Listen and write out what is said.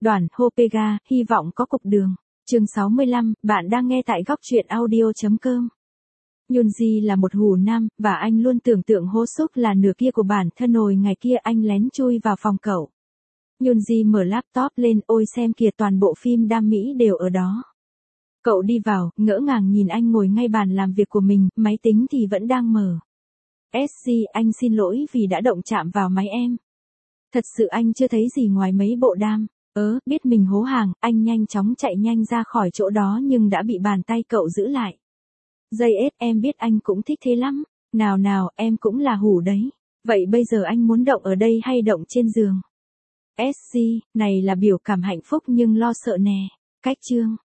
Đoàn Hopega, hy vọng có cục đường. Chương 65, bạn đang nghe tại góc truyện audio.com. Yoonji là một hủ nam, và anh luôn tưởng tượng Ho Suk là nửa kia của bản thân. Hồi ngày kia anh lén chui vào phòng cậu. Yoonji mở laptop lên, ôi xem kìa, toàn bộ phim đam mỹ đều ở đó. Cậu đi vào, ngỡ ngàng nhìn anh ngồi ngay bàn làm việc của mình, máy tính thì vẫn đang mở. SG, anh xin lỗi vì đã động chạm vào máy em. Thật sự anh chưa thấy gì ngoài mấy bộ đam. Biết mình hố hàng, anh nhanh chóng chạy nhanh ra khỏi chỗ đó nhưng đã bị bàn tay cậu giữ lại. Em biết anh cũng thích thế lắm. Nào, em cũng là hủ đấy. Vậy bây giờ anh muốn động ở đây hay động trên giường? SG, này là biểu cảm hạnh phúc nhưng lo sợ nè. Cách chương.